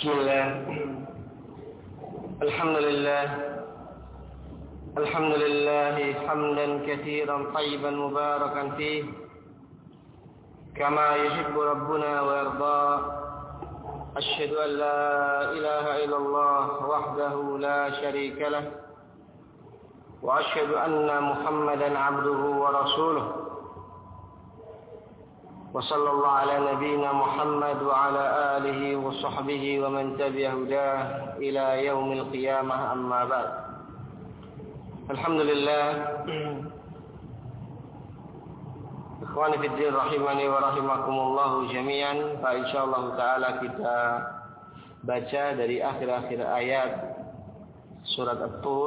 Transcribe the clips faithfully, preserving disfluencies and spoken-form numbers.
بسم الله الحمد لله الحمد لله حمدا كثيرا طيبا مباركا فيه كما يحب ربنا ويرضى. أشهد أن لا إله إلا الله وحده لا شريك له وأشهد أن محمدا عبده ورسوله وصلى الله على نبينا محمد وعلى آله وصحبه ومن تبع هداه إلى يوم القيامة. أما بعد. Alhamdulillah, ikhwani fiddin rahimani wa rahimakumullahu jami'an. Fa insyaallah taala kita baca dari akhir-akhir ayat surat At-Tur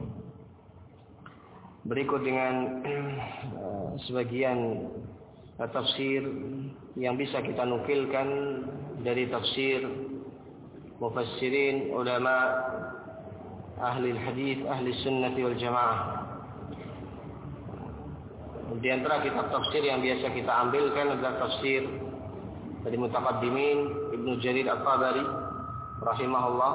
berikut dengan uh, sebagian uh, tafsir yang bisa kita nukilkan dari tafsir mufassirin ulama ahli hadis, ahli sunnati wal jamaah. Di antara kitab tafsir yang biasa kita ambilkan adalah tafsir dari mutaqaddimin Ibnu Jarir At-Tabari rahimahullah,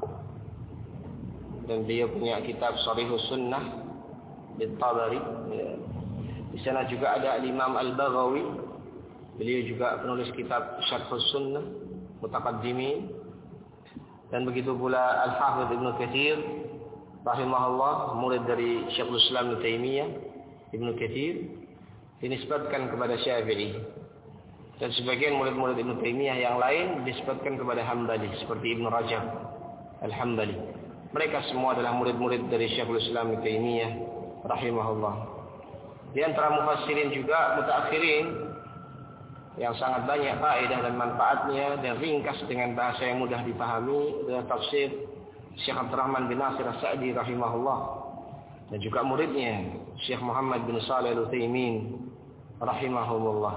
dan beliau punya kitab Sharihus Sunnah At-Tabari. Di sana juga ada Imam Al-Baghawi, beliau juga penulis kitab Syarhus Sunnah mutaqaddimin. Dan begitu pula Al-Hafidz Ibnu Katsir rahimahullah, murid dari Syekhul Islam Ibnu Taimiyah. Ibnu Katsir dinisbatkan kepada Syafi'i, dan sebagian murid-murid Ibnu Taimiyah yang lain dinisbatkan kepada Hambali seperti Ibnu Rajab Al-Hambali. Mereka semua adalah murid-murid dari Syekhul Islam Ibnu Taimiyah rahimahullah. Di antara mufassirin juga mutaakhirin yang sangat banyak faedah dan manfaatnya dan ringkas dengan bahasa yang mudah dipahami adalah tafsir Syekh Abdurrahman bin Nasir As-Sa'di rahimahullah, dan juga muridnya Syekh Muhammad bin Shalih Al-Utsaimin rahimahumullah.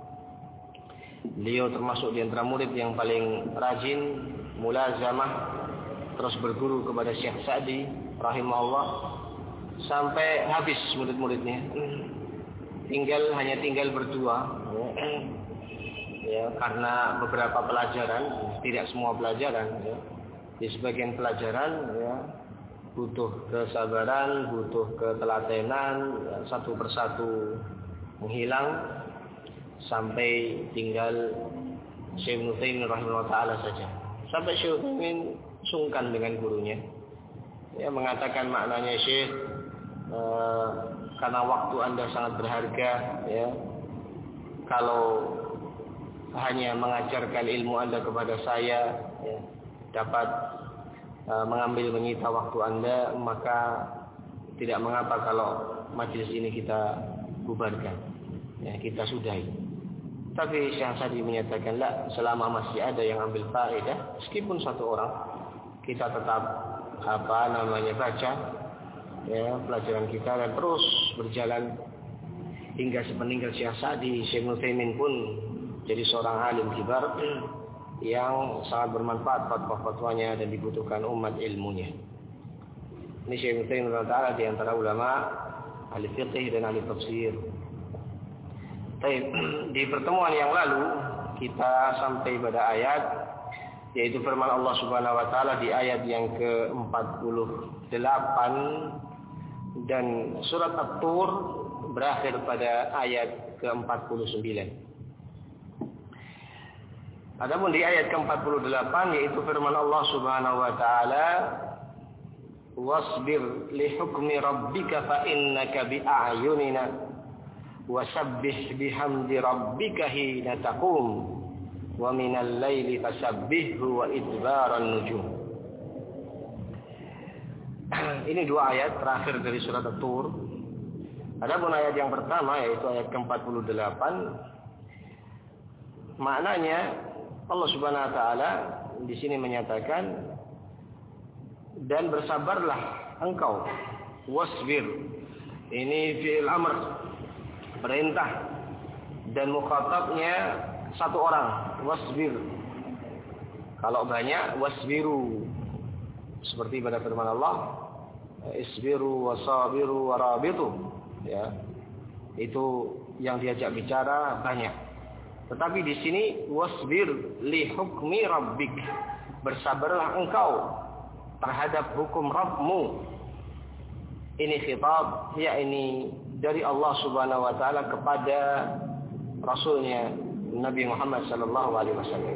Beliau termasuk di antara murid yang paling rajin mulazamah terus berguru kepada Syekh Sa'di rahimahullah sampai habis murid-muridnya. Tinggal hanya tinggal berdua. Ya, karena beberapa pelajaran, tidak semua pelajaran, ya. Di sebagian pelajaran, ya, butuh kesabaran, butuh ketelatenan, ya, satu persatu menghilang sampai tinggal Syekh Ibnu Taimiyah rahimahullah taala saja. Sampai Syekh Utsaimin sungkan dengan gurunya, ya, mengatakan maknanya Syekh, eh, karena waktu Anda sangat berharga, ya, kalau hanya mengajarkan ilmu Anda kepada saya, ya, dapat uh, mengambil menyita waktu Anda, maka tidak mengapa kalau majelis ini kita bubarkan, ya, kita sudahi. Tapi Syekh Sa'di menyatakan, lah, selama masih ada yang ambil faedah, meskipun satu orang, kita tetap apa namanya baca, ya, pelajaran kita, dan terus berjalan hingga sepeninggal Syekh Sa'di. Syekh Utsaimin pun jadi seorang alim kibar yang sangat bermanfaat fatwa-fatwanya dan dibutuhkan umat ilmunya. Ini Syekh Utsaimin radhiyallahu di antara ulama ahli fiqh dan ahli tafsir. Baik, di pertemuan yang lalu kita sampai pada ayat yaitu firman Allah Subhanahu wa taala di ayat yang ke empat puluh delapan, dan surat At-Tur berakhir pada ayat ke empat puluh sembilan. Adapun di ayat ke empat puluh delapan yaitu firman Allah Subhanahu wa taala, wasbir li hukmi rabbika fa innaka bi a'yunina wasabbih bihamdi rabbika hina taqum wa minal laili fasabbihhu wa idbaran nujum. Ini dua ayat terakhir dari surat At-Tur. Adapun ayat yang pertama yaitu ayat ke empat puluh delapan, maknanya Allah Subhanahu wa taala di sini menyatakan, dan bersabarlah engkau, wasbir. Ini fi'il amr, perintah, dan mukhatabnya satu orang, wasbir. Kalau banyak, wasbiru. Seperti pada firman Allah, isbiru wasabiru warabitu, ya. Itu yang diajak bicara banyak. Tetapi di sini wasbir li hukmi rabbik. Bersabarlah engkau terhadap hukum Rabbmu. Ini khitab, yakni dari Allah Subhanahu wa taala kepada Rasulnya Nabi Muhammad sallallahu alaihi wasallam.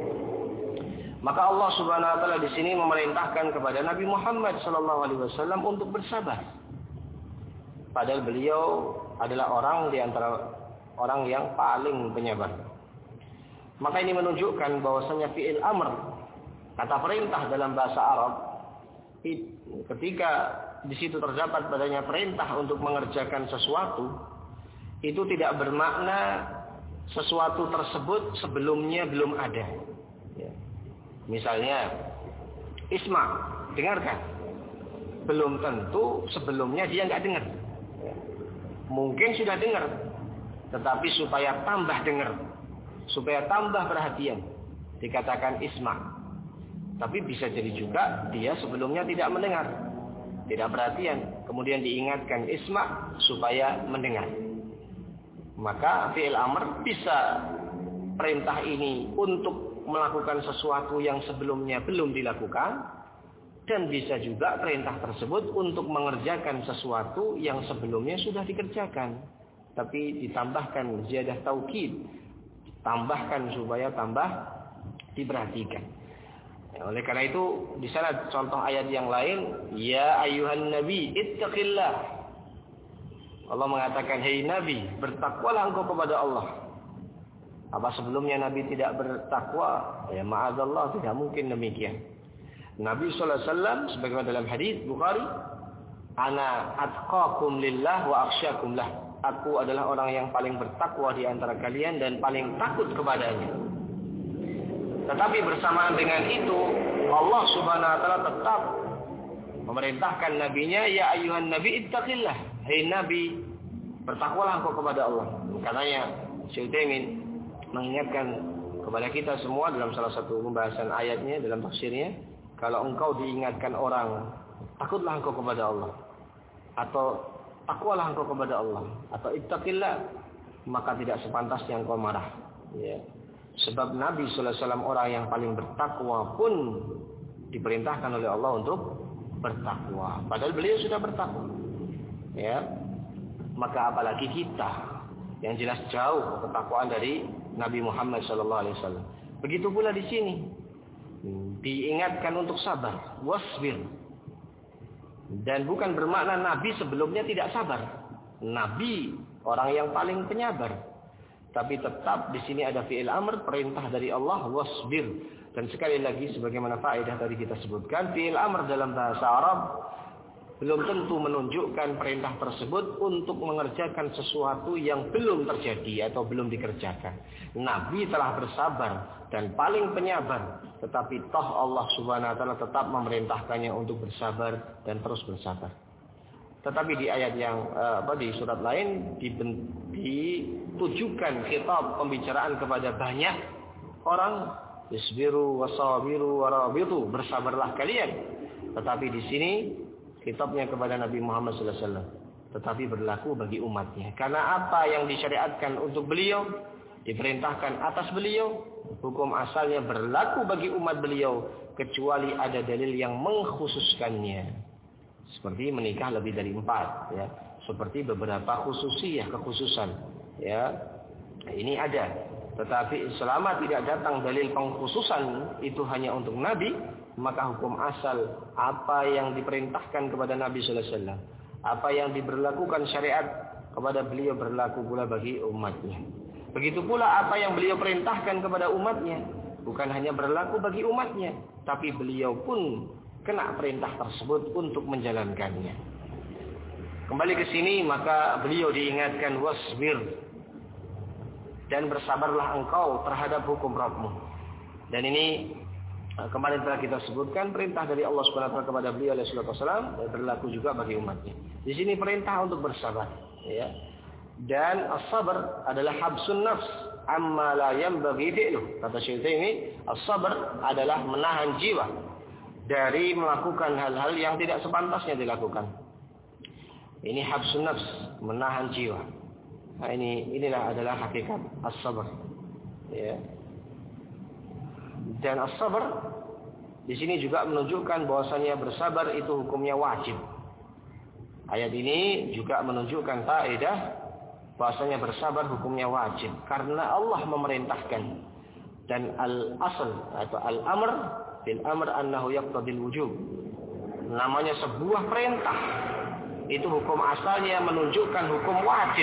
Maka Allah Subhanahu wa taala di sini memerintahkan kepada Nabi Muhammad sallallahu alaihi wasallam untuk bersabar. Padahal beliau adalah orang di antara orang yang paling penyabar. Maka ini menunjukkan bahwasanya fi'il amr, kata perintah dalam bahasa Arab, ketika di situ terdapat padanya perintah untuk mengerjakan sesuatu, itu tidak bermakna sesuatu tersebut sebelumnya belum ada. Ya. Misalnya, isma, dengarkan. Belum tentu sebelumnya dia nggak dengar. Ya. Mungkin sudah dengar, tetapi supaya tambah dengar, supaya tambah perhatian, dikatakan isma. Tapi bisa jadi juga dia sebelumnya tidak mendengar, tidak perhatian, kemudian diingatkan isma supaya mendengar. Maka fi'il amr bisa perintah ini untuk melakukan sesuatu yang sebelumnya belum dilakukan, dan bisa juga perintah tersebut untuk mengerjakan sesuatu yang sebelumnya sudah dikerjakan, tapi ditambahkan ziyadah taukid, tambahkan supaya tambah diperhatikan. Oleh karena itu di sana contoh ayat yang lain, ya ayyuhan nabi ittaqillah. Allah mengatakan, hei nabi, bertakwalah engkau kepada Allah. Apa sebelumnya nabi tidak bertakwa? Ya ma'adzallah, tidak mungkin demikian. Nabi sallallahu alaihi wasallam sebagaimana dalam hadis Bukhari, ana atqakum lillah wa akhsyakum lah. Aku adalah orang yang paling bertakwa di antara kalian dan paling takut kepadanya. Tetapi bersamaan dengan itu, Allah Subhanahu wa taala tetap memerintahkan nabinya, ya ayyuhan nabi ittaqillah. Hei nabi, bertakwalah engkau kepada Allah. Katanya Syekh Utsaimin mengingatkan kepada kita semua dalam salah satu pembahasan ayatnya dalam tafsirnya, kalau engkau diingatkan orang, takutlah engkau kepada Allah, atau takwalah engkau kepada Allah, atau ittaqillah, maka tidak sepantasnya engkau marah. Ya. Sebab Nabi sallallahu alaihi wasallam orang yang paling bertakwa pun diperintahkan oleh Allah untuk bertakwa. Padahal beliau sudah bertakwa. Ya. Maka apalagi kita yang jelas jauh ketakwaan dari Nabi Muhammad sallallahu alaihi wasallam. Begitu pula di sini. Diingatkan untuk sabar, wasbir. Dan bukan bermakna Nabi sebelumnya tidak sabar. Nabi orang yang paling penyabar. Tapi tetap di sini ada fi'il amr, perintah dari Allah, wasbir. Dan sekali lagi sebagaimana faedah tadi kita sebutkan, fi'il amr dalam bahasa Arab belum tentu menunjukkan perintah tersebut untuk mengerjakan sesuatu yang belum terjadi atau belum dikerjakan. Nabi telah bersabar dan paling penyabar, tetapi toh Allah Subhanahu wa taala tetap memerintahkannya untuk bersabar dan terus bersabar. Tetapi di ayat yang apa di surat lain ditujukan khitab pembicaraan kepada banyak orang, isbiru wasabiru warabitu, bersabarlah kalian. Tetapi di sini khitabnya kepada Nabi Muhammad sallallahu alaihi wasallam, tetapi berlaku bagi umatnya. Karena apa yang disyariatkan untuk beliau, diperintahkan atas beliau, hukum asalnya berlaku bagi umat beliau, kecuali ada dalil yang mengkhususkannya. Seperti menikah lebih dari empat, ya. Seperti beberapa khususiyah, kekhususan, ya. Ini ada. Tetapi selama tidak datang dalil pengkhususan itu hanya untuk Nabi, maka hukum asal apa yang diperintahkan kepada Nabi sallallahu alaihi wasallam, apa yang diberlakukan syariat kepada beliau berlaku pula bagi umatnya. Begitu pula apa yang beliau perintahkan kepada umatnya bukan hanya berlaku bagi umatnya, tapi beliau pun kena perintah tersebut untuk menjalankannya. Kembali ke sini, maka beliau diingatkan wasbir, dan bersabarlah engkau terhadap hukum Rabbmu. Dan ini kemarin telah kita sebutkan perintah dari Allah Subhanahu wa taala kepada beliau alaihi wasallam, berlaku juga bagi umatnya. Di sini perintah untuk bersabar, ya. Dan as-sabr adalah habsun nafs amma la yanbaghi fi'luh. Kata Syekh ini, as-sabr adalah menahan jiwa dari melakukan hal-hal yang tidak sepantasnya dilakukan. Ini habsun nafs, menahan jiwa. Nah, ini inilah adalah hakikat as-sabr. Ya. Dan as-sabr di sini juga menunjukkan bahwasanya bersabar itu hukumnya wajib. Ayat ini juga menunjukkan faedah bahwasanya bersabar hukumnya wajib karena Allah memerintahkan. Dan al-asl atau al-amr bil amr annahu yaqtadil wujub. Namanya sebuah perintah. Itu hukum asalnya menunjukkan hukum wajib.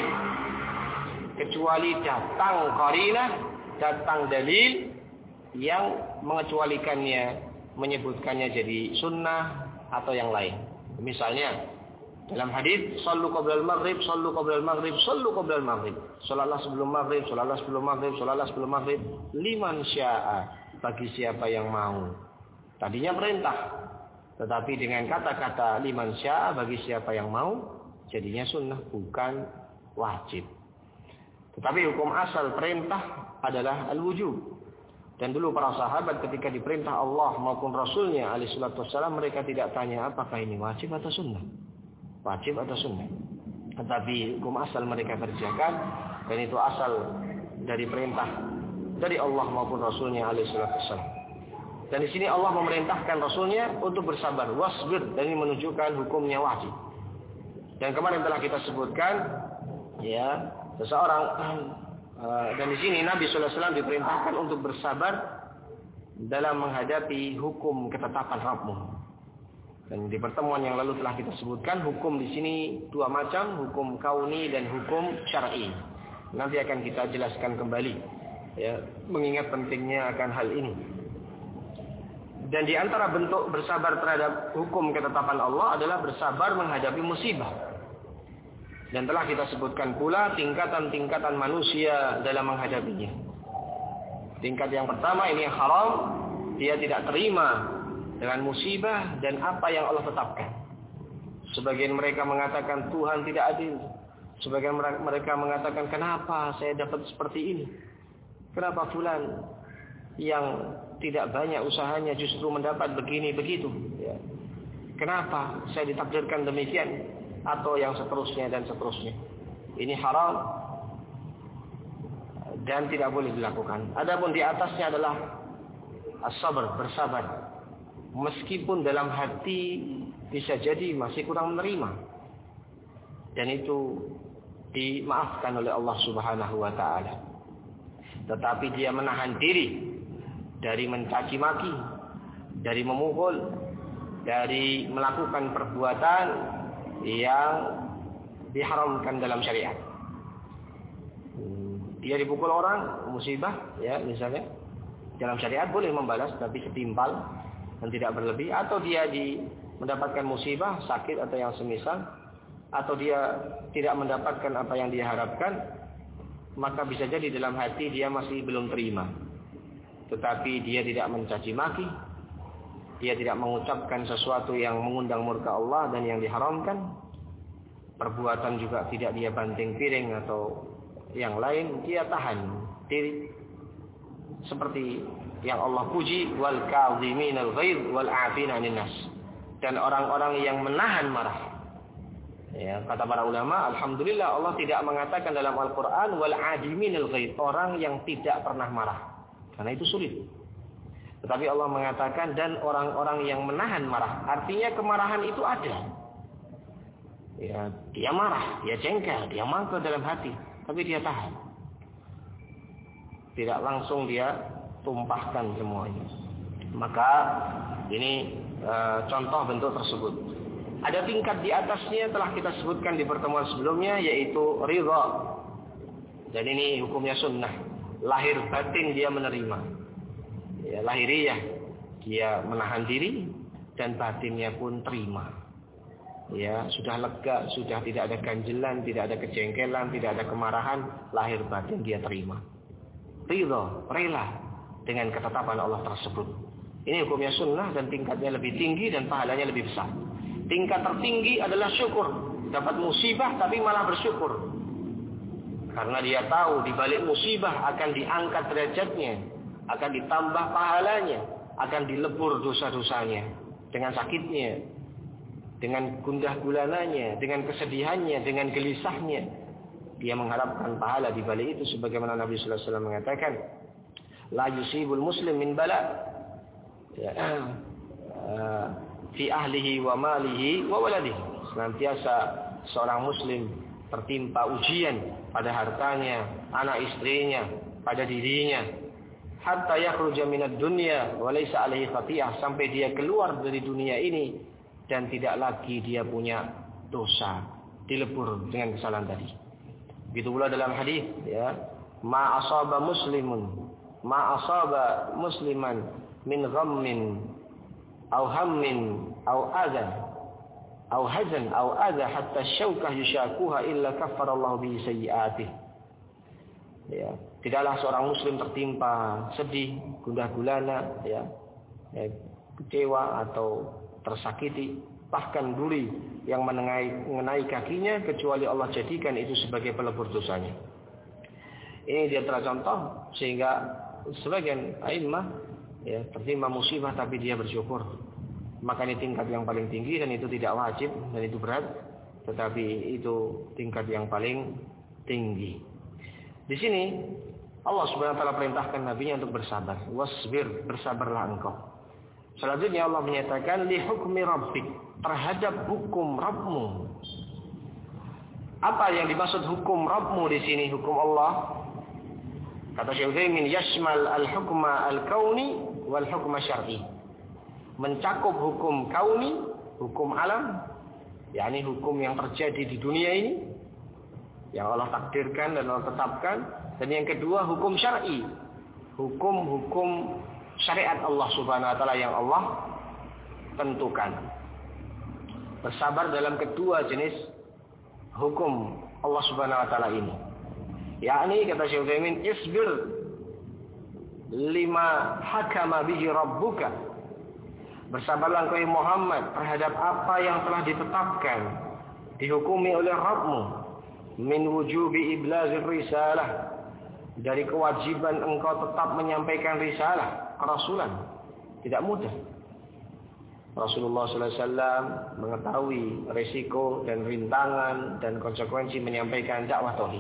Kecuali datang qarinah, datang dalil yang mengecualikannya, menyebutkannya jadi sunnah atau yang lain. Misalnya dalam hadis sallu qabla al-maghrib, sallu qabla al-maghrib, sallu qabla al-maghrib. Salatlah sebelum maghrib, salatlah sebelum maghrib, salatlah sebelum maghrib. Liman syaa, bagi siapa yang mau. Tadinya perintah, tetapi dengan kata-kata liman syaa, bagi siapa yang mau, jadinya sunnah, bukan wajib. Tetapi hukum asal perintah adalah al-wujub. Dan dulu para sahabat ketika diperintah Allah maupun Rasulnya alaihi salatu wassalam, mereka tidak tanya apakah ini wajib atau sunnah. Wajib atau sunnah. Tetapi hukum asal mereka kerjakan, dan itu asal dari perintah dari Allah maupun Rasulnya alaihi salatu wassalam. Dan di sini Allah memerintahkan Rasulnya untuk bersabar, wasbir, dan ini menunjukkan hukumnya wajib. Dan kemarin telah kita sebutkan, ya, seseorang uh, dan di sini Nabi sallallahu alaihi wasallam diperintahkan untuk bersabar dalam menghadapi hukum ketetapan Rabbmu. Dan di pertemuan yang lalu telah kita sebutkan hukum di sini dua macam, hukum kauni dan hukum syar'i. Nanti akan kita jelaskan kembali, ya, mengingat pentingnya akan hal ini. Dan di antara bentuk bersabar terhadap hukum ketetapan Allah adalah bersabar menghadapi musibah. Dan telah kita sebutkan pula tingkatan-tingkatan manusia dalam menghadapinya. Tingkat yang pertama ini yang haram, dia tidak terima dengan musibah dan apa yang Allah tetapkan. Sebagian mereka mengatakan Tuhan tidak adil. Sebagian mereka mengatakan kenapa saya dapat seperti ini? Kenapa fulan yang tidak banyak usahanya justru mendapat begini begitu? Ya. Kenapa saya ditakdirkan demikian? Atau yang seterusnya dan seterusnya. Ini haram dan tidak boleh dilakukan. Adapun di atasnya adalah as-sabr, bersabar. Meskipun dalam hati bisa jadi masih kurang menerima. Dan itu dimaafkan oleh Allah Subhanahu wa taala. Tetapi dia menahan diri dari mencaci maki, dari memukul, dari melakukan perbuatan yang diharamkan dalam syariat. Dia dipukul orang, musibah, ya misalnya. Dalam syariat boleh membalas, tapi setimpal dan tidak berlebih. Atau dia di, mendapatkan musibah, sakit atau yang semisal. Atau dia tidak mendapatkan apa yang dia harapkan. Maka bisa jadi dalam hati dia masih belum terima. Tetapi dia tidak mencaci maki. Dia tidak mengucapkan sesuatu yang mengundang murka Allah dan yang diharamkan. Perbuatan juga tidak dia banting piring atau yang lain. Dia tahan diri. Seperti yang Allah puji, wal kaziminal ghaidh wal 'afina 'anil nas. Dan orang-orang yang menahan marah. Ya, kata para ulama, alhamdulillah Allah tidak mengatakan dalam Al-Qur'an wal 'adiminal ghaidh, orang yang tidak pernah marah. Karena itu sulit. Tetapi Allah mengatakan dan orang-orang yang menahan marah. Artinya kemarahan itu ada. Ya, dia marah, dia jengkel, dia mangkel dalam hati, tapi dia tahan. Tidak langsung dia tumpahkan semuanya. Maka ini e, contoh bentuk tersebut. Ada tingkat di atasnya telah kita sebutkan di pertemuan sebelumnya, yaitu ridha. Dan ini hukumnya sunnah. Lahir batin dia menerima. Ya, lahiriah dia menahan diri dan batinnya pun terima. Ya, sudah lega, sudah tidak ada ganjelan, tidak ada kejengkelan, tidak ada kemarahan, lahir batin dia terima. Ridha, rela dengan ketetapan Allah tersebut. Ini hukumnya sunnah dan tingkatnya lebih tinggi dan pahalanya lebih besar. Tingkat tertinggi adalah syukur. Dapat musibah tapi malah bersyukur. Karena dia tahu di balik musibah akan diangkat derajatnya, akan ditambah pahalanya, akan dilebur dosa-dosanya dengan sakitnya, dengan gundah gulananya, dengan kesedihannya, dengan gelisahnya. Dia mengharapkan pahala di balik itu, sebagaimana Nabi sallallahu alaihi wasallam mengatakan, la yusibul muslim min bala ya, uh, fi ahlihi wa malihi wa waladihi. Senantiasa seorang muslim tertimpa ujian pada hartanya, anak istrinya, pada dirinya, hatta yakhruja minad dunya wa laysa alaihi khati'ah, sampai dia keluar dari dunia ini dan tidak lagi dia punya dosa, dilebur dengan kesalahan tadi. Begitu pula dalam hadis ya, ma asaba muslimun ma asaba musliman min ghammin aw hammin aw adha aw hazan aw adha hatta syaukah yushakuha illa kaffara Allah bihi sayyi'atih. Ya, tidaklah seorang muslim tertimpa sedih, gundah gulana, ya, ya, kecewa atau tersakiti, bahkan duri yang mengenai, mengenai kakinya, kecuali Allah jadikan itu sebagai pelebur dosanya. Ini dia contoh sehingga sebagian a'immah ya, tertimpa musibah tapi dia bersyukur. Maka ini tingkat yang paling tinggi, dan itu tidak wajib dan itu berat, tetapi itu tingkat yang paling tinggi. Di sini Allah Subhanahu wa taala perintahkan nabinya untuk bersabar. Wasbir, bersabarlah engkau. Selanjutnya Allah menyatakan li hukmi rabbik, terhadap hukum Rabbmu. Apa yang dimaksud hukum Rabbmu di sini, hukum Allah? Kata Syekh Utsaimin, yashmal al-hukma al-kauni wal hukma syar'i. Mencakup hukum kauni, hukum alam, yakni hukum yang terjadi di dunia ini, yang Allah takdirkan dan Allah tetapkan, dan yang kedua hukum syar'i, hukum-hukum syariat Allah Subhanahu wa taala yang Allah tentukan. Bersabar dalam kedua jenis hukum Allah Subhanahu wa taala ini. Yakni kata Syekh Utsaimin, isbir lima hakama bihi rabbuka. Bersabarlah engkau Muhammad terhadap apa yang telah ditetapkan, dihukumi oleh Rabbmu, min wujubi iblazir risalah, dari kewajiban engkau tetap menyampaikan risalah, kerasulan. Tidak mudah. Rasulullah sallallahu alaihi wasallam mengetahui risiko dan rintangan dan konsekuensi menyampaikan dakwah tauhid.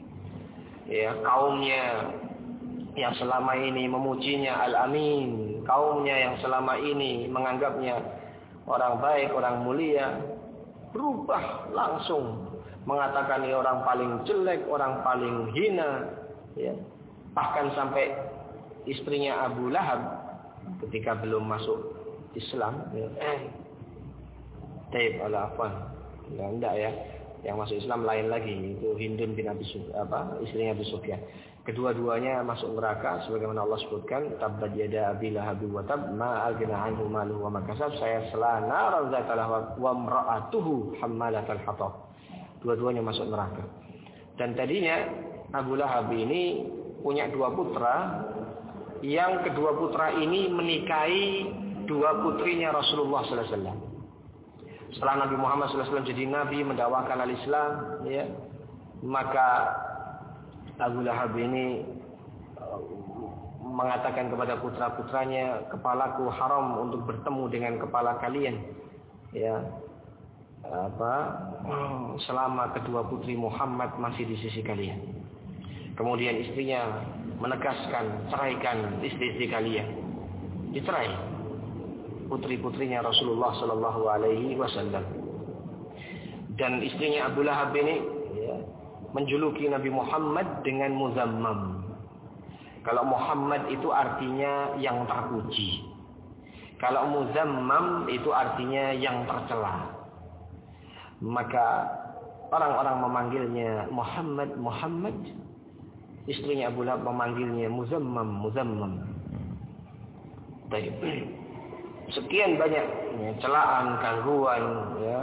Ya, kaumnya yang selama ini memujinya Al-Amin, kaumnya yang selama ini menganggapnya orang baik, orang mulia, berubah langsung mengatakan ini orang paling jelek, orang paling hina, ya. Bahkan sampai istrinya Abu Lahab ketika belum masuk Islam, ya. eh, Taib ala-afwan, ya, enggak ya. Yang masuk Islam lain lagi, itu Hindun bin Abi Sufyan, apa istrinya Abu Sufyan. Kedua-duanya masuk neraka sebagaimana Allah sebutkan, tabbat yada Abi Lahab wa tab ma aghna anhu maluhu wa ma kasab, saya sela naran zata lahab wa imra'atuhu hammalatal hatab. Dua-duanya masuk neraka. Dan tadinya Abu Lahab ini punya dua putra, yang kedua putra ini menikahi dua putrinya Rasulullah sallallahu alaihi wasallam. Setelah Nabi Muhammad sallallahu alaihi wasallam jadi nabi, mendakwakan al-Islam, ya, maka Abu Lahab ini mengatakan kepada putra-putranya, kepalaku haram untuk bertemu dengan kepala kalian, ya, apa, selama kedua putri Muhammad masih di sisi kalian. Kemudian istrinya menegaskan, ceraikan istri-istri kalian, dicerai putri-putrinya Rasulullah sallallahu alaihi wasallam. Dan istrinya Abu Lahab ini, ya, menjuluki Nabi Muhammad dengan muzammam. Kalau Muhammad itu artinya yang terpuji, kalau muzammam itu artinya yang tercela. Maka orang-orang memanggilnya Muhammad Muhammad, istrinya Abu Lahab memanggilnya muzammam muzammam. Baik. Sekian banyak ya, celaan, gangguan, ya,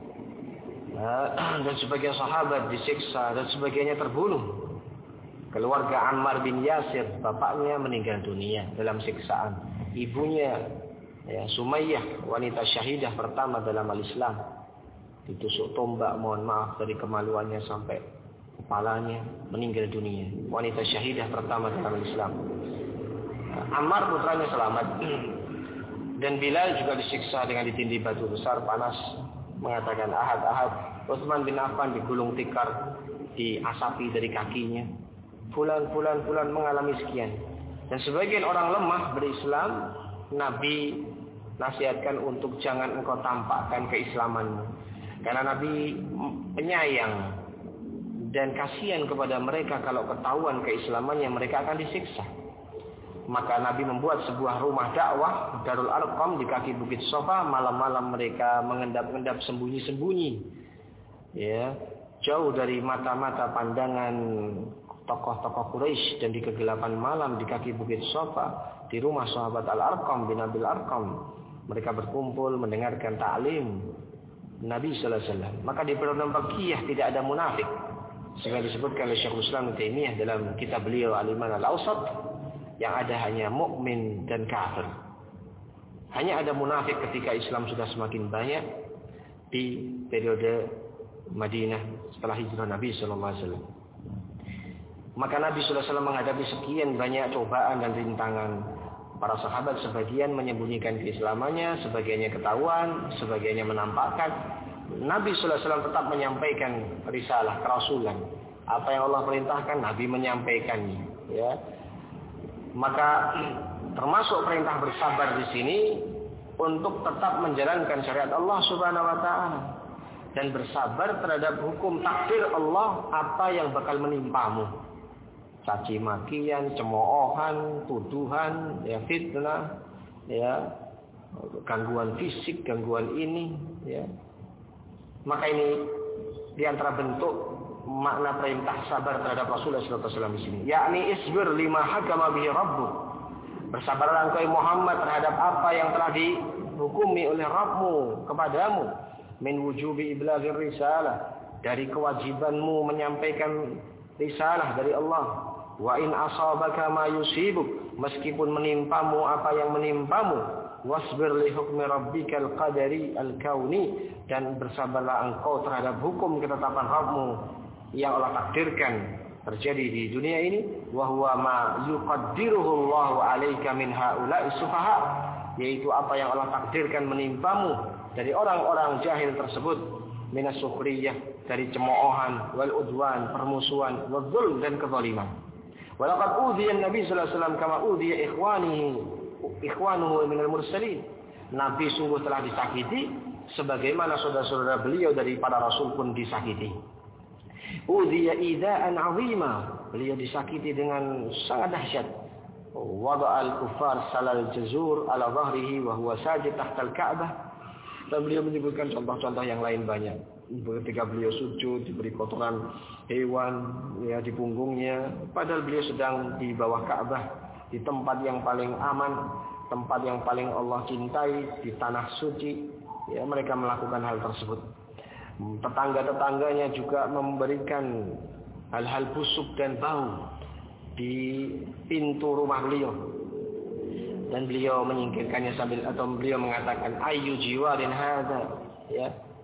dan sebagian sahabat disiksa dan sebagainya terbunuh. Keluarga Ammar bin Yasir, bapaknya meninggal dunia dalam siksaan. Ibunya, ya, Sumayyah, wanita syahidah pertama dalam al-Islam, ditusuk tombak, mohon maaf, dari kemaluannya sampai kepalanya, meninggal dunia. Wanita syahidah pertama dalam Islam. Ammar putranya selamat. Dan Bilal juga disiksa dengan ditindih batu besar panas, mengatakan ahad ahad. Utsman bin Affan digulung tikar, diasapi dari kakinya. Fulan fulan fulan mengalami sekian. Dan sebagian orang lemah berislam, Nabi nasihatkan untuk jangan engkau tampakkan keislamanmu. Karena Nabi penyayang dan kasihan kepada mereka kalau ketahuan keislamannya mereka akan disiksa. Maka Nabi membuat sebuah rumah dakwah Darul Arqam di kaki Bukit Sofa. Malam-malam mereka mengendap-endap sembunyi-sembunyi, ya, jauh dari mata-mata pandangan tokoh-tokoh Quraisy, dan di kegelapan malam di kaki Bukit Sofa di rumah sahabat Al-Arqam bin Abil Arqam mereka berkumpul mendengarkan ta'lim Nabi sallallahu alaihi wasallam. Maka di Perdana Bakiyah tidak ada munafik, sehingga disebutkan oleh Syekhul Islam Ibnu Taimiyah dalam kitab beliau Al-Iman Al-Awsat, yang ada hanya mukmin dan kafir. Hanya ada munafik ketika Islam sudah semakin banyak di periode Madinah setelah hijrah Nabi sallallahu alaihi wasallam. Maka Nabi sallallahu alaihi wasallam menghadapi sekian banyak cobaan dan rintangan. Para sahabat sebagian menyembunyikan keislamannya, sebagiannya ketahuan, sebagiannya menampakkan. Nabi sallallahu alaihi wasallam tetap menyampaikan risalah kerasulan. Apa yang Allah perintahkan, Nabi menyampaikannya, ya. Maka termasuk perintah bersabar di sini untuk tetap menjalankan syariat Allah Subhanahu wa taala dan bersabar terhadap hukum takdir Allah apa yang bakal menimpamu. Caci makian, cemoohan, tuduhan, ya fitnah, ya gangguan fisik, gangguan ini, ya. Maka ini di antara bentuk makna perintah sabar terhadap Rasulullah sallallahu alaihi wasallam di sini, yakni isbir lima hakama bihi rabbuk. Bersabarlah engkau Muhammad terhadap apa yang telah dihukumi oleh Rabbmu kepadamu, min wujubi iblaghir risalah, dari kewajibanmu menyampaikan risalah dari Allah. Wa in asabaka ma yusibuk, meskipun menimpamu apa yang menimpamu, wasbir li hukmi rabbikal qadari al-kauni, dan bersabarlah engkau terhadap hukum ketetapan Rabbmu yang Allah takdirkan terjadi di dunia ini. Wa huwa ma yuqaddiruhu Allahu 'alaika min haula'i sufaha, yaitu apa yang Allah takdirkan menimpamu dari orang-orang jahil tersebut, minas sukhriyah, dari cemoohan, wal udwan, permusuhan, wal dzulm, dan kezaliman. Walaqad udhiya Nabi sallallahu alaihi wasallam kama udhiya ikhwanihi ikhwanuhu minal mursalin. Nabi sungguh telah disakiti sebagaimana saudara-saudara beliau dari para rasul pun disakiti. Udhiya idaan 'azima, beliau disakiti dengan sangat dahsyat. Wada'al kuffar salal jazur ala dhahrihi wa huwa sajid tahtal Ka'bah. Dan beliau menyebutkan contoh-contoh yang lain banyak. Ketika beliau sujud diberi kotoran hewan, ya, di punggungnya, padahal beliau sedang di bawah Ka'bah, di tempat yang paling aman, tempat yang paling Allah cintai, di tanah suci, ya, mereka melakukan hal tersebut. Tetangga-tetangganya juga memberikan hal-hal busuk dan bau di pintu rumah beliau, dan beliau menyingkirkannya sambil, atau beliau mengatakan ayu jiwarin hadza, ya,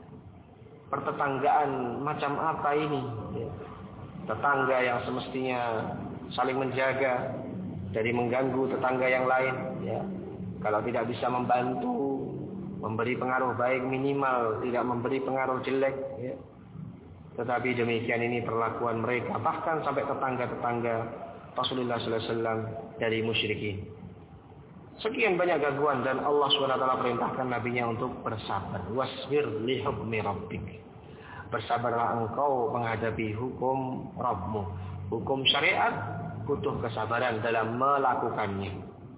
pertetanggaan macam apa ini, ya. Tetangga yang semestinya saling menjaga dari mengganggu tetangga yang lain, ya. Kalau tidak bisa membantu, memberi pengaruh baik, minimal tidak memberi pengaruh jelek, ya. Tetapi demikian ini perlakuan mereka, bahkan sampai tetangga-tetangga Rasulullah sallallahu alaihi wasallam dari musyrikin. Sekian banyak gangguan, dan Allah subhanahu wa taala perintahkan nabinya untuk bersabar. Wasbir li hukmi rabbik. Bersabarlah engkau menghadapi hukum Rabbmu. Hukum syariat butuh kesabaran dalam melakukannya.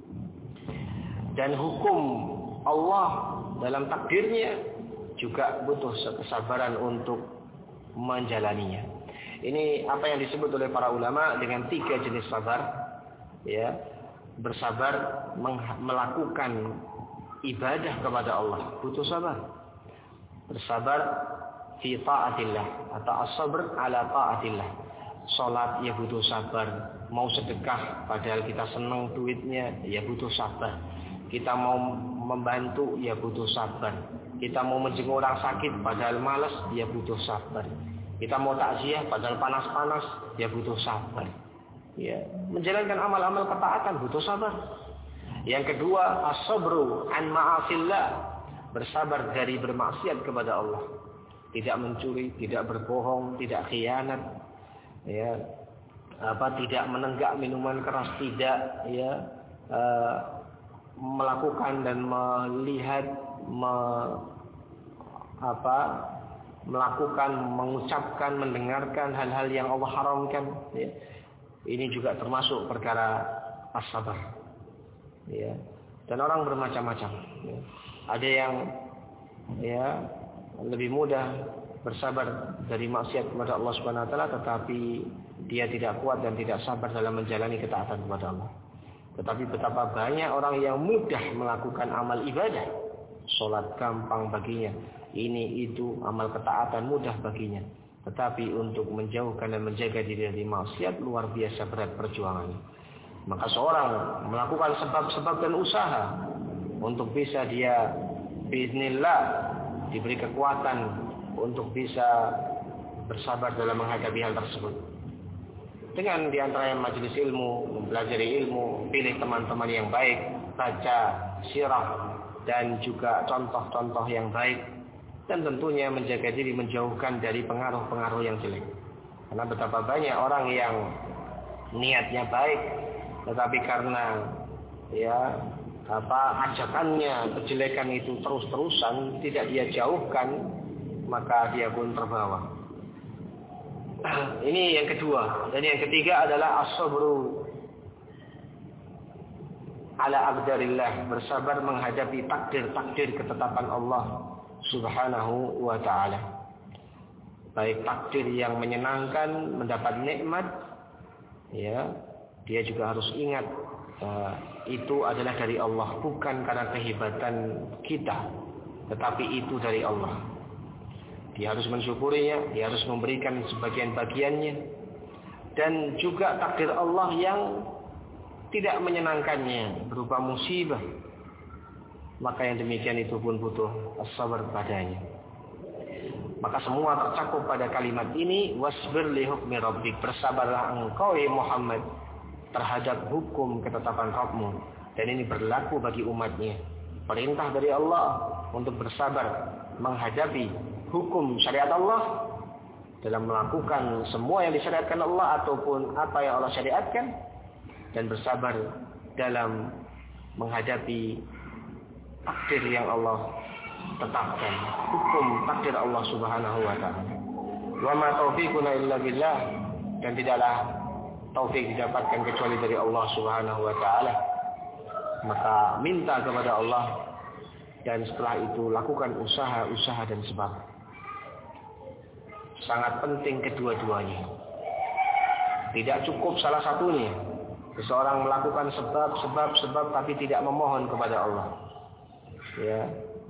Dan hukum Allah dalam takdirnya juga butuh kesabaran untuk menjalaninya. Ini apa yang disebut oleh para ulama dengan tiga jenis sabar, ya. Bersabar melakukan ibadah kepada Allah, butuh sabar. Bersabar fi ta'atillah atau as-sabr ala ta'atillah. Salat ya butuh sabar. Mau sedekah padahal kita senang duitnya, ya butuh sabar. Kita mau membantu, ya butuh sabar. Kita mau menjenguk orang sakit padahal malas, ya butuh sabar. Kita mau takziah padahal panas-panas, ya butuh sabar. Ya, menjalankan amal-amal ketaatan butuh sabar. Yang kedua, as-sabru an ma'asillah, bersabar dari bermaksiat kepada Allah. Tidak mencuri, tidak berbohong, tidak khianat, ya, apa tidak menenggak minuman keras, tidak ya uh, melakukan dan melihat me, apa melakukan, mengucapkan, mendengarkan hal-hal yang Allah haramkan, ya. Ini juga termasuk perkara as-sabar, ya. Dan orang bermacam-macam, ya. Ada yang ya lebih mudah bersabar dari maksiat kepada Allah Subhanahu wa taala, tetapi dia tidak kuat dan tidak sabar dalam menjalani ketaatan kepada Allah. Tetapi betapa banyak orang yang mudah melakukan amal ibadah, salat gampang baginya, ini itu amal ketaatan mudah baginya, tetapi untuk menjauhkan dan menjaga diri dari maksiat luar biasa berat perjuangannya. Maka seorang melakukan sebab-sebab dan usaha untuk bisa dia biiznillah diberi kekuatan untuk bisa bersabar dalam menghadapi hal tersebut. Dengan diantaranya majelis ilmu, mempelajari ilmu, pilih teman-teman yang baik, baca sirah dan juga contoh-contoh yang baik, dan tentunya menjaga diri menjauhkan dari pengaruh-pengaruh yang jelek. Karena betapa banyak orang yang niatnya baik, tetapi karena ya apa ajakannya kejelekan itu terus-terusan tidak dia jauhkan, maka dia pun terbawa. Ini yang kedua. Dan yang ketiga adalah as-sabru ala aqdarillah, bersabar menghadapi takdir-takdir ketetapan Allah Subhanahu wa ta'ala. Baik takdir yang menyenangkan, mendapat nikmat, ya, dia juga harus ingat uh, itu adalah dari Allah, bukan karena kehebatan kita, tetapi itu dari Allah. Dia harus mensyukurinya, dia harus memberikan sebagian bagiannya, dan juga takdir Allah yang tidak menyenangkannya berupa musibah, maka yang demikian itu pun butuh as-sabar padanya. Maka semua tercakup pada kalimat ini, wasbir li hukmi rabbik, bersabarlah engkau ya Muhammad terhadap hukum ketetapan Rabbmu. Dan ini berlaku bagi umatnya. Perintah dari Allah untuk bersabar menghadapi hukum syariat Allah dalam melakukan semua yang disyariatkan Allah ataupun apa yang Allah syariatkan, dan bersabar dalam menghadapi takdir yang Allah tetapkan, hukum takdir Allah Subhanahu wa taala. Wa ma taufiquna illa billah, dan tidaklah taufik didapatkan kecuali dari Allah Subhanahu wa taala. Maka minta kepada Allah, dan setelah itu lakukan usaha-usaha dan sebab. Sangat penting kedua-duanya. Tidak cukup salah satunya. Seseorang melakukan sebab-sebab-sebab tapi tidak memohon kepada Allah. Ya.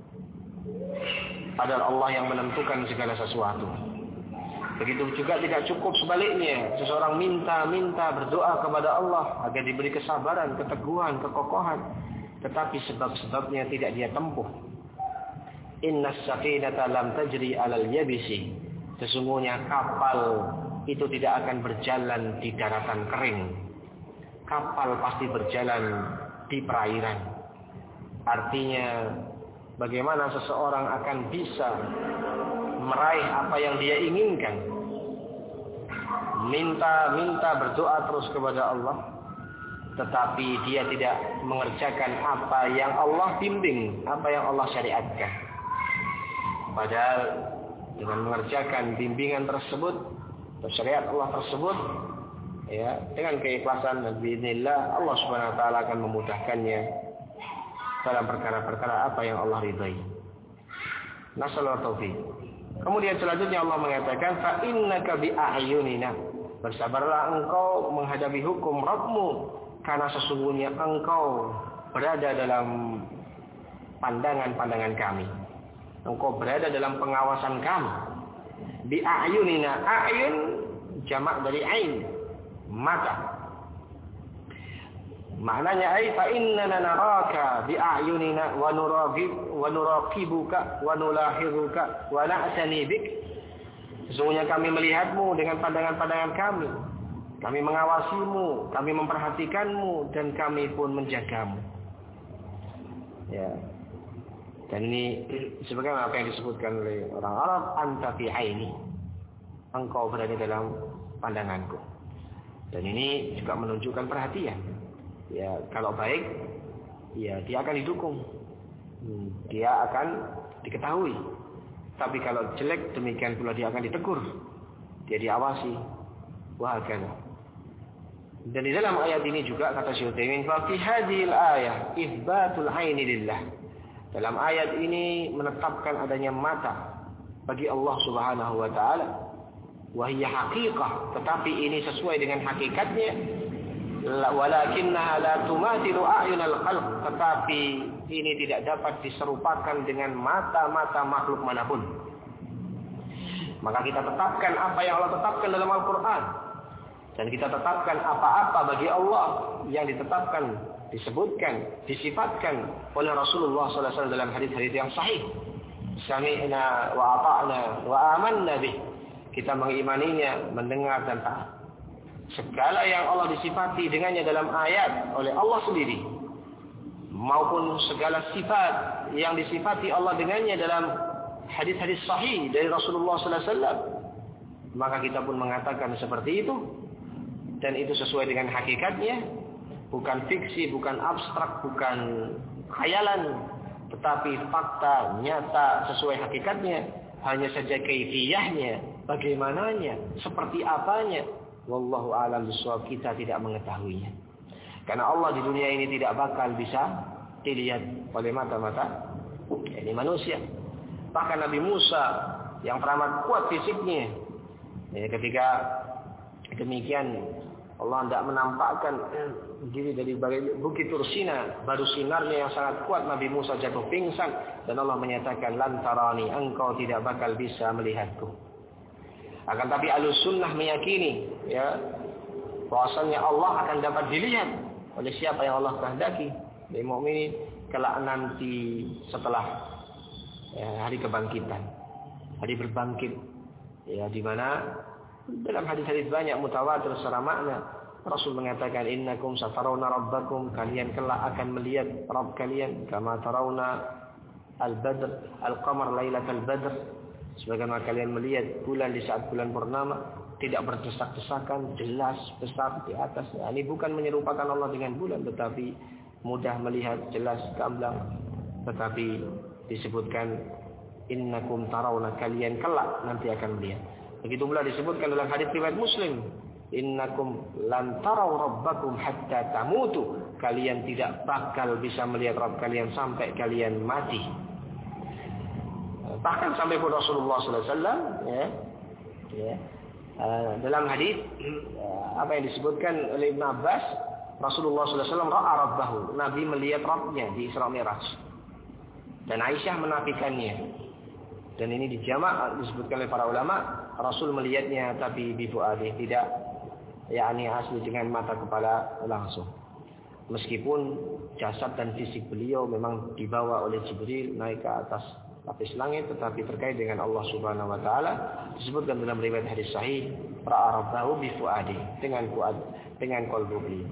Padahal Allah yang menentukan segala sesuatu. Begitu juga tidak cukup sebaliknya. Seseorang minta-minta berdoa kepada Allah agar diberi kesabaran, keteguhan, kekokohan, tetapi sebab-sebabnya tidak dia tempuh. Innas safinata lam tajri 'alal yabisi. Sesungguhnya kapal itu tidak akan berjalan di daratan kering. Kapal pasti berjalan di perairan. Artinya, bagaimana seseorang akan bisa meraih apa yang dia inginkan? Minta-minta berdoa terus kepada Allah, tetapi dia tidak mengerjakan apa yang Allah bimbing, apa yang Allah syariatkan. Padahal dengan mengerjakan bimbingan tersebut, syariat Allah tersebut, ya, dengan keikhlasan dan biidznillah, Allah Subhanahu wa taala akan memudahkannya dalam perkara-perkara apa yang Allah ridai. Nasallahu taufiq. Kemudian selanjutnya Allah mengatakan, fa innaka bi a'yunina, bersabarlah engkau menghadapi hukum Rabbmu, karena sesungguhnya engkau berada dalam pandangan-pandangan kami. Engkau berada dalam pengawasan kami. Bi a'yunina, a'yun jamak dari ain, mata. Maknanya ai fa innana naraka bi a'yunina wa nuraqib wa nuraqibuka wa nulahiruka wa na'tani bik. Sesungguhnya kami melihatmu dengan pandangan-pandangan kami. Kami mengawasimu, kami memperhatikanmu, dan kami pun menjagamu. Ya. Dan ini sebagaimana apa yang disebutkan oleh orang Arab, anta fi aini, engkau berada dalam pandanganku. Dan ini juga menunjukkan perhatian. Ya, kalau baik, ya dia akan didukung. Dia akan diketahui. Tapi kalau jelek, demikian pula dia akan ditegur. Dia diawasi. Wah, kan. Dan di dalam ayat ini juga kata Syekh Utsaimin, "Fa fi hadhil ayah itsbatul 'aini lillah." Dalam ayat ini menetapkan adanya mata bagi Allah Subhanahu wa taala. Wa hiya haqiqah, tetapi ini sesuai dengan hakikatnya. Walakinnaha la tumathilu a'yunal khalq, tetapi ini tidak dapat diserupakan dengan mata-mata makhluk manapun. Maka kita tetapkan apa yang Allah tetapkan dalam Al-Qur'an. Dan kita tetapkan apa-apa bagi Allah yang ditetapkan, disebutkan, disifatkan oleh Rasulullah sallallahu alaihi wasallam dalam hadis-hadis yang sahih. Sami'na wa ata'na wa amanna bih. Kita mengimaninya, mendengar dan taat. Segala yang Allah disifati dengannya dalam ayat oleh Allah sendiri, maupun segala sifat yang disifati Allah dengannya dalam hadis-hadis sahih dari Rasulullah sallallahu alaihi wasallam, maka kita pun mengatakan seperti itu. Dan itu sesuai dengan hakikatnya, bukan fiksi, bukan abstrak, bukan khayalan, tetapi fakta nyata sesuai hakikatnya. Hanya saja kaifiyahnya, bagaimananya, seperti apanya, wallahu a'lam bishawab, kita tidak mengetahuinya. Karena Allah di dunia ini tidak bakal bisa dilihat oleh mata-mata ini manusia. Bahkan Nabi Musa yang teramat kuat fisiknya, ya, ketika demikian Allah tidak menampakkan diri dari bukit Tursina, baru sinarnya yang sangat kuat, Nabi Musa jatuh pingsan, dan Allah menyatakan, lantarani, engkau tidak bakal bisa melihatku. Akan tapi Ahlus Sunnah meyakini, ya, bahwasannya Allah akan dapat dilihat oleh siapa yang Allah kehendaki dari mukminin kelak nanti setelah, ya, hari kebangkitan, hari berbangkit, ya, di mana dalam hadis-hadis banyak mutawatir secara makna Rasul mengatakan, innakum satarawna rabbakum, kalian kelak akan melihat Rabb kalian, kama tarawna al-badr al-qamar lailatal badr, sebagaimana kalian melihat bulan di saat bulan purnama, tidak berdesak-desakan, jelas besar di atas. Nah, ini bukan menyerupakan Allah dengan bulan, tetapi mudah melihat, jelas gamblang. Tetapi disebutkan innakum tarawna, kalian kelak nanti akan melihat. Begitu pula disebutkan dalam hadis riwayat Muslim, innakum lan taraw rabbakum hatta tamutu, kalian tidak bakal bisa melihat Rabb kalian sampai kalian mati. Bahkan sampai pun Rasulullah sallallahu alaihi wasallam, ya, ya, uh, dalam hadis uh, apa yang disebutkan oleh Ibnu Abbas, Rasulullah sallallahu alaihi wasallam ra'a rabbahu, Nabi melihat Rabbnya di Isra Mi'raj. Dan Aisyah menafikannya. Dan ini dijamak disebutkan oleh para ulama, Rasul melihatnya tapi bifuadi, tidak yakni asli dengan mata kepala langsung. Meskipun jasad dan fisik beliau memang dibawa oleh Jibril naik ke atas lapis langit, tetapi terkait dengan Allah Subhanahu wa taala disebutkan dalam riwayat hadis sahih, ra'a rabbahu bifuadi, dengan fuad, dengan qalbu beliau.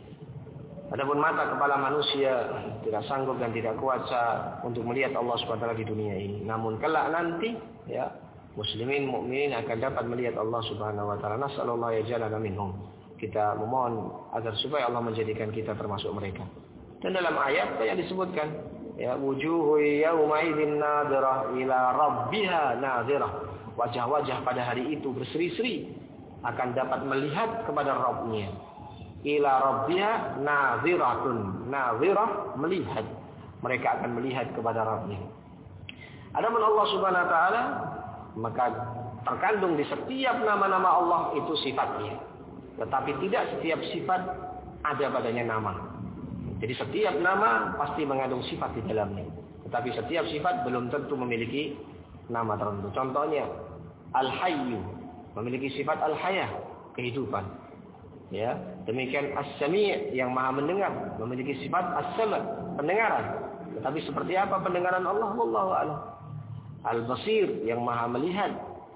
Adapun mata kepala manusia tidak sanggup dan tidak kuasa untuk melihat Allah Subhanahu wa taala di dunia ini. Namun kelak nanti, ya, muslimin mukminin akan dapat melihat Allah Subhanahu wa taala. Nasallallahu yaj'alana minhum. Kita memohon agar supaya Allah menjadikan kita termasuk mereka. Dan dalam ayat yang disebutkan, ya, wujuhu yauma idzin nadhirah ila rabbiha nadhirah. Wajah-wajah pada hari itu berseri-seri akan dapat melihat kepada Rabb-Nya. Ila rabbiha nadhiratun, nadhirah, melihat. Mereka akan melihat kepada Rabb-Nya. Adapun Allah Subhanahu wa taala, maka terkandung di setiap nama-nama Allah itu sifatnya. Tetapi tidak setiap sifat ada padanya nama. Jadi setiap nama pasti mengandung sifat di dalamnya. Tetapi setiap sifat belum tentu memiliki nama tertentu. Contohnya Al-Hayyu memiliki sifat Al-Hayah, kehidupan. Ya, demikian As-Sami' yang Maha mendengar memiliki sifat As-Sama', pendengaran. Tetapi seperti apa pendengaran Allah, wallahu a'lam. Al-Basir yang Maha melihat.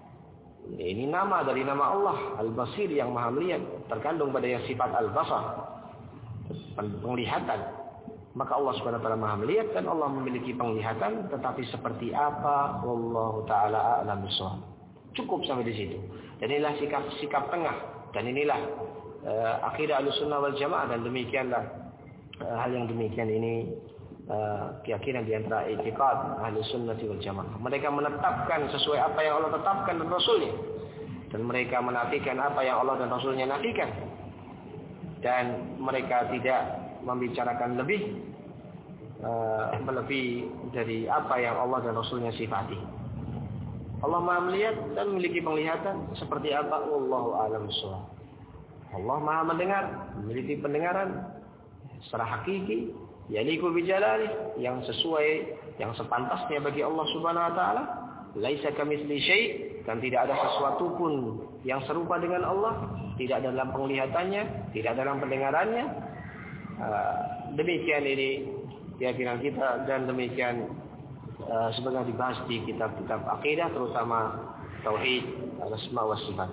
Ini nama dari nama Allah, Al-Basir yang Maha melihat, terkandung pada yang sifat Al-Basar, penglihatan. Maka Allah Subhanahu wa taala Maha melihat dan Allah memiliki penglihatan, tetapi seperti apa, wallahu taala a'lam bishawab. Cukup sampai di situ. Dan inilah sikap sikap tengah, dan inilah uh, akidah Ahlussunnah wal Jamaah, dan demikianlah uh, hal yang demikian ini uh, keyakinan di antara i'tiqad Ahlussunnah wal Jamaah. Mereka menetapkan sesuai apa yang Allah tetapkan dan Rasulnya, dan mereka menafikan apa yang Allah dan Rasulnya nafikan, dan mereka tidak membicarakan lebih uh, melebihi dari apa yang Allah dan Rasulnya sifati. Allah Maha melihat dan memiliki penglihatan seperti apa, wallahu a'lam bishawab. Allah Maha mendengar, memiliki pendengaran secara hakiki, yaliqu bijalalihi, yang sesuai, yang sepantasnya bagi Allah Subhanahu wa taala. Laisa kamitsli syai', dan tidak ada sesuatu pun yang serupa dengan Allah, tidak dalam penglihatannya, tidak dalam pendengarannya. Uh, demikian ini keyakinan kita, dan demikian uh, sebagaimana dibahas di kitab-kitab akidah, terutama tauhid, asma wa sifat.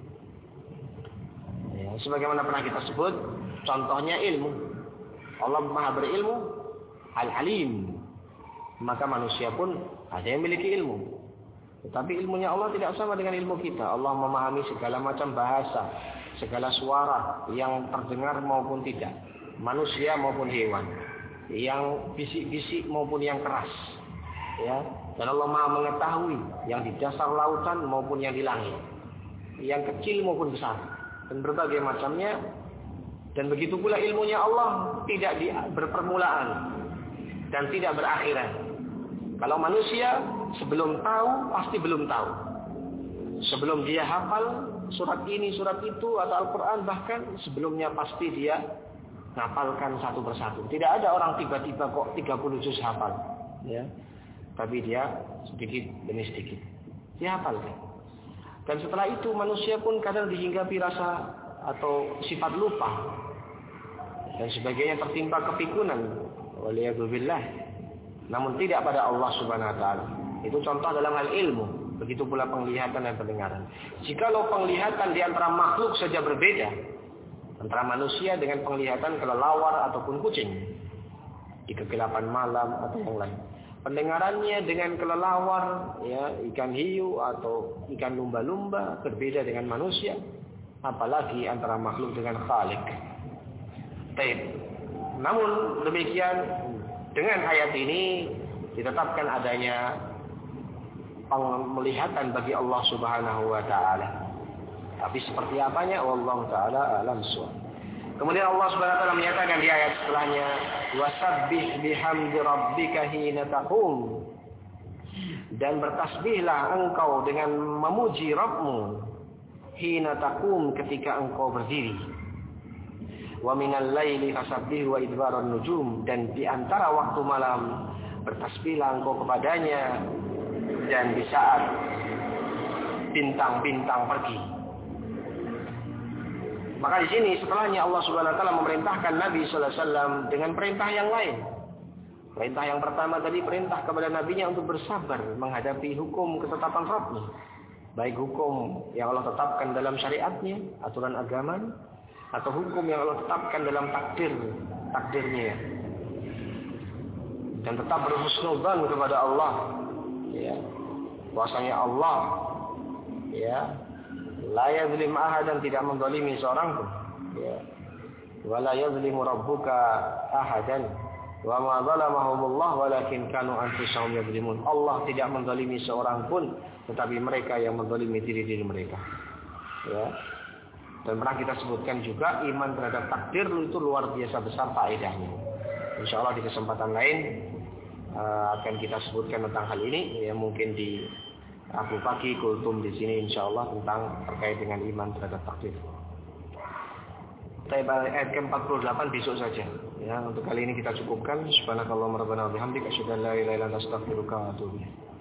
Ya, sebagaimana pernah kita sebut, contohnya ilmu. Allah Maha berilmu, Al-Alim. Maka manusia pun ada yang memiliki ilmu. Tetapi ilmunya Allah tidak sama dengan ilmu kita. Allah memahami segala macam bahasa, segala suara yang terdengar maupun tidak, manusia maupun hewan, yang bisik-bisik maupun yang keras. Ya, dan Allah Maha mengetahui yang di dasar lautan maupun yang di langit, yang kecil maupun besar, dan berbagai macamnya. Dan begitu pula ilmunya Allah tidak berpermulaan dan tidak berakhiran. Kalau manusia sebelum tahu pasti belum tahu. Sebelum dia hafal surat ini, surat itu atau Al-Quran, bahkan sebelumnya pasti dia ngapalkan satu persatu. Tidak ada orang tiba-tiba kok tiga puluh juz hafal, ya. Tapi dia sedikit demi sedikit dia hafalkan. Dan setelah itu manusia pun kadang dihinggapi rasa atau sifat lupa dan sebagainya, tertimpa kepikunan, waliyadzubillah. Namun tidak pada Allah Subhanahu wa taala. Itu contoh dalam hal ilmu. Begitu pula penglihatan dan pendengaran. Jikalau penglihatan di antara makhluk saja berbeda, antara manusia dengan penglihatan kelelawar ataupun kucing di kegelapan malam atau yang lain, pendengarannya dengan kelelawar, ya, ikan hiu atau ikan lumba-lumba berbeda dengan manusia, apalagi antara makhluk dengan Khalik. Baik. Namun demikian, dengan ayat ini ditetapkan adanya penglihatan bagi Allah Subhanahu wa taala. Tapi seperti apanya, wallahu taala alam bissawab. Kemudian Allah Subhanahu wa taala menyatakan di ayat setelahnya, wasabbih bihamdi rabbika hina taqum, dan bertasbihlah engkau dengan memuji Rabbmu hina taqum, ketika engkau berdiri. Wa minal laili fasabbih wa idbaran nujum, dan di antara waktu malam bertasbihlah engkau kepadanya, dan di saat bintang-bintang pergi. Maka di sini setelahnya Allah Subhanahu wa taala memerintahkan Nabi sallallahu alaihi wasallam dengan perintah yang lain. Perintah yang pertama tadi perintah kepada nabinya untuk bersabar menghadapi hukum ketetapan Rabbnya, baik hukum yang Allah tetapkan dalam syariatnya, aturan agama, atau hukum yang Allah tetapkan dalam takdir takdirnya, dan tetap berhusnudzan kepada Allah, ya, bahwasanya Allah, ya, la yazlim ahadan, tidak menzalimi seorang pun, ya, wala yazlimu rabbuka ahadan wa ma zalamahumullah walakin kanu anfusahum yazlimun. Allah tidak menzalimi seorang pun, tetapi mereka yang menzalimi diri-diri mereka, ya. Dan pernah kita sebutkan juga iman terhadap takdir itu luar biasa besar faedahnya. Insya Allah di kesempatan lain uh, akan kita sebutkan tentang hal ini. Ya, mungkin di Rabu pagi kultum di sini insya Allah tentang terkait dengan iman terhadap takdir. Ayat ke empat puluh delapan besok saja. Ya, untuk kali ini kita cukupkan. Subhanakallahumma rabbana wa bihamdika asyhadu an la ilaha illa anta astaghfiruka wa atubu ilaik.